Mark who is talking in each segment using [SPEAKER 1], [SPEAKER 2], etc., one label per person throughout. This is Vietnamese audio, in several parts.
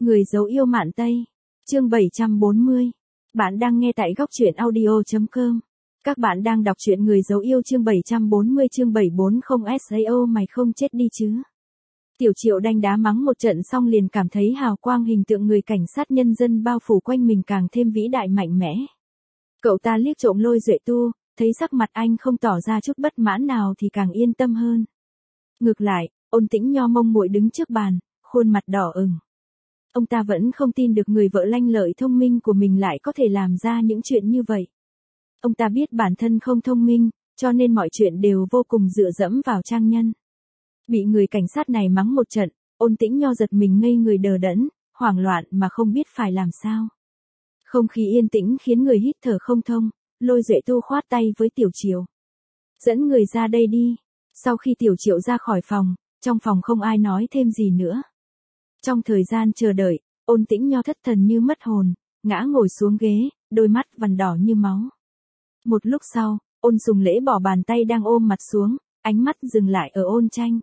[SPEAKER 1] Người dấu yêu Mạn Tây. Chương 740. Bạn đang nghe tại góc truyện audio.com. Các bạn đang đọc truyện Người dấu yêu chương 740 chương 740 SAO mày không chết đi chứ. Tiểu Triệu đánh đá mắng một trận xong liền cảm thấy hào quang hình tượng người cảnh sát nhân dân bao phủ quanh mình càng thêm vĩ đại mạnh mẽ. Cậu ta liếc trộm Lôi Duệ Tu, thấy sắc mặt anh không tỏ ra chút bất mãn nào thì càng yên tâm hơn. Ngược lại, Ôn Tĩnh Nho mông muội đứng trước bàn, khuôn mặt đỏ ửng. Ông ta vẫn không tin được người vợ lanh lợi thông minh của mình lại có thể làm ra những chuyện như vậy. Ông ta biết bản thân không thông minh, cho nên mọi chuyện đều vô cùng dựa dẫm vào trang nhân. Bị người cảnh sát này mắng một trận, Ôn Tĩnh Nho giật mình ngây người đờ đẫn, hoảng loạn mà không biết phải làm sao. Không khí yên tĩnh khiến người hít thở không thông, Lôi Duệ Tu khoát tay với Tiểu Triệu. Dẫn người ra đây đi. Sau khi Tiểu Triệu ra khỏi phòng, trong phòng không ai nói thêm gì nữa. Trong thời gian chờ đợi, Ôn Tĩnh Nho thất thần như mất hồn, ngã ngồi xuống ghế, đôi mắt vằn đỏ như máu. Một lúc sau, Ôn Sùng Lễ bỏ bàn tay đang ôm mặt xuống, ánh mắt dừng lại ở Ôn Tranh.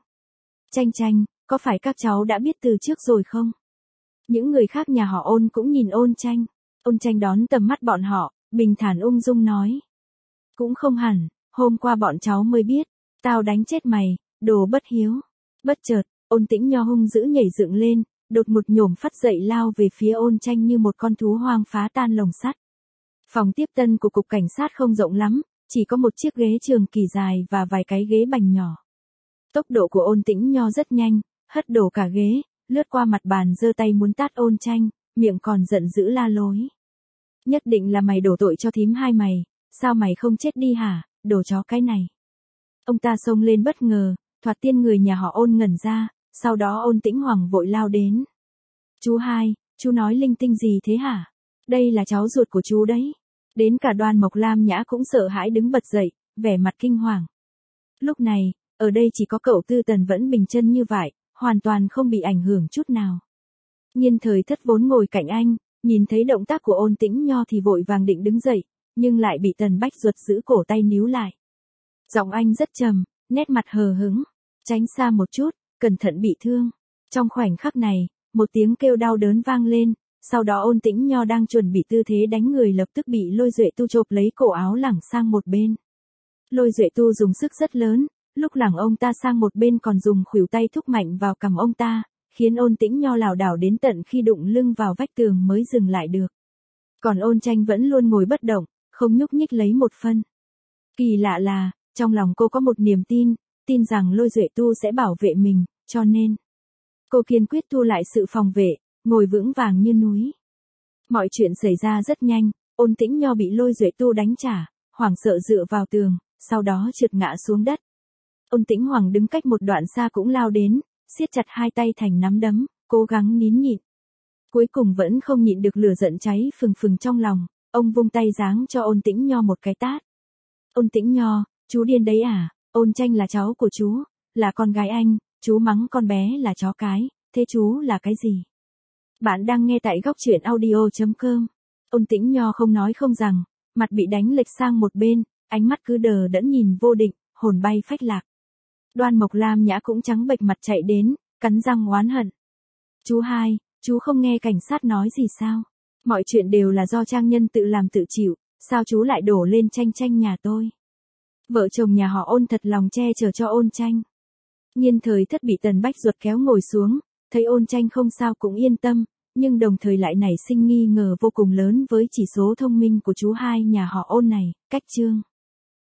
[SPEAKER 1] Tranh, có phải các cháu đã biết từ trước rồi không? Những người khác nhà họ Ôn cũng nhìn Ôn Tranh. Ôn Tranh đón tầm mắt bọn họ, bình thản ung dung nói. Cũng không hẳn, hôm qua bọn cháu mới biết, tao đánh chết mày, đồ bất hiếu. Bất chợt, Ôn Tĩnh Nho hung dữ nhảy dựng lên, đột ngột nhổm phắt dậy lao về phía Ôn Tranh như một con thú hoang phá tan lồng sắt. Phòng tiếp tân của cục cảnh sát không rộng lắm, chỉ có một chiếc ghế trường kỳ dài và vài cái ghế bành nhỏ. Tốc độ của Ôn Tĩnh Nho rất nhanh, hất đổ cả ghế, lướt qua mặt bàn giơ tay muốn tát Ôn Tranh, miệng còn giận dữ la lối. Nhất định là mày đổ tội cho thím hai mày, sao mày không chết đi hả, đồ chó cái này. Ông ta xông lên bất ngờ, thoạt tiên người nhà họ Ôn ngẩn ra, sau đó Ôn Tĩnh Hoàng vội lao đến. Chú hai, chú nói linh tinh gì thế hả? Đây là cháu ruột của chú đấy. Đến cả Đoan Mộc Lam Nhã cũng sợ hãi đứng bật dậy, vẻ mặt kinh hoàng. Lúc này, ở đây chỉ có cậu Tư Tần vẫn bình chân như vậy, hoàn toàn không bị ảnh hưởng chút nào. Nhiên Thời Thất vốn ngồi cạnh anh, nhìn thấy động tác của Ôn Tĩnh Nho thì vội vàng định đứng dậy, nhưng lại bị Tần Bách Duật giữ cổ tay níu lại. Giọng anh rất trầm, nét mặt hờ hững, tránh xa một chút, cẩn thận bị thương. Trong khoảnh khắc này, một tiếng kêu đau đớn vang lên, sau đó Ôn Tĩnh Nho đang chuẩn bị tư thế đánh người lập tức bị Lôi Duệ Tu chộp lấy cổ áo lẳng sang một bên. Lôi Duệ Tu dùng sức rất lớn, lúc lẳng ông ta sang một bên còn dùng khuỷu tay thúc mạnh vào cằm ông ta, khiến Ôn Tĩnh Nho lảo đảo đến tận khi đụng lưng vào vách tường mới dừng lại được. Còn Ôn Tranh vẫn luôn ngồi bất động, không nhúc nhích lấy một phân. Kỳ lạ là, trong lòng cô có một niềm tin rằng Lôi Duệ Tu sẽ bảo vệ mình, cho nên cô kiên quyết thu lại sự phòng vệ, ngồi vững vàng như núi. Mọi chuyện xảy ra rất nhanh, Ôn Tĩnh Nho bị Lôi Duệ Tu đánh trả, hoảng sợ dựa vào tường, sau đó trượt ngã xuống đất. Ôn Tĩnh Hoàng đứng cách một đoạn xa cũng lao đến, siết chặt hai tay thành nắm đấm, cố gắng nín nhịn. Cuối cùng vẫn không nhịn được lửa giận cháy phừng phừng trong lòng, ông vung tay giáng cho Ôn Tĩnh Nho một cái tát. Ôn Tĩnh Nho, chú điên đấy à, Ôn Tranh là cháu của chú, là con gái anh, chú mắng con bé là chó cái, thế chú là cái gì? Bạn đang nghe tại góc truyện audio.com. Ôn Tĩnh Nho không nói không rằng, mặt bị đánh lệch sang một bên, ánh mắt cứ đờ đẫn nhìn vô định, hồn bay phách lạc. Đoan Mộc Lam Nhã cũng trắng bệch mặt chạy đến, cắn răng oán hận. Chú hai, chú không nghe cảnh sát nói gì sao? Mọi chuyện đều là do trang nhân tự làm tự chịu, sao chú lại đổ lên Tranh nhà tôi? Vợ chồng nhà họ Ôn thật lòng che chở cho Ôn Tranh. Nhiên Thời Thất bị Tần Bách Duật kéo ngồi xuống, thấy Ôn Tranh không sao cũng yên tâm, nhưng đồng thời lại nảy sinh nghi ngờ vô cùng lớn với chỉ số thông minh của chú hai nhà họ Ôn này, cách chương.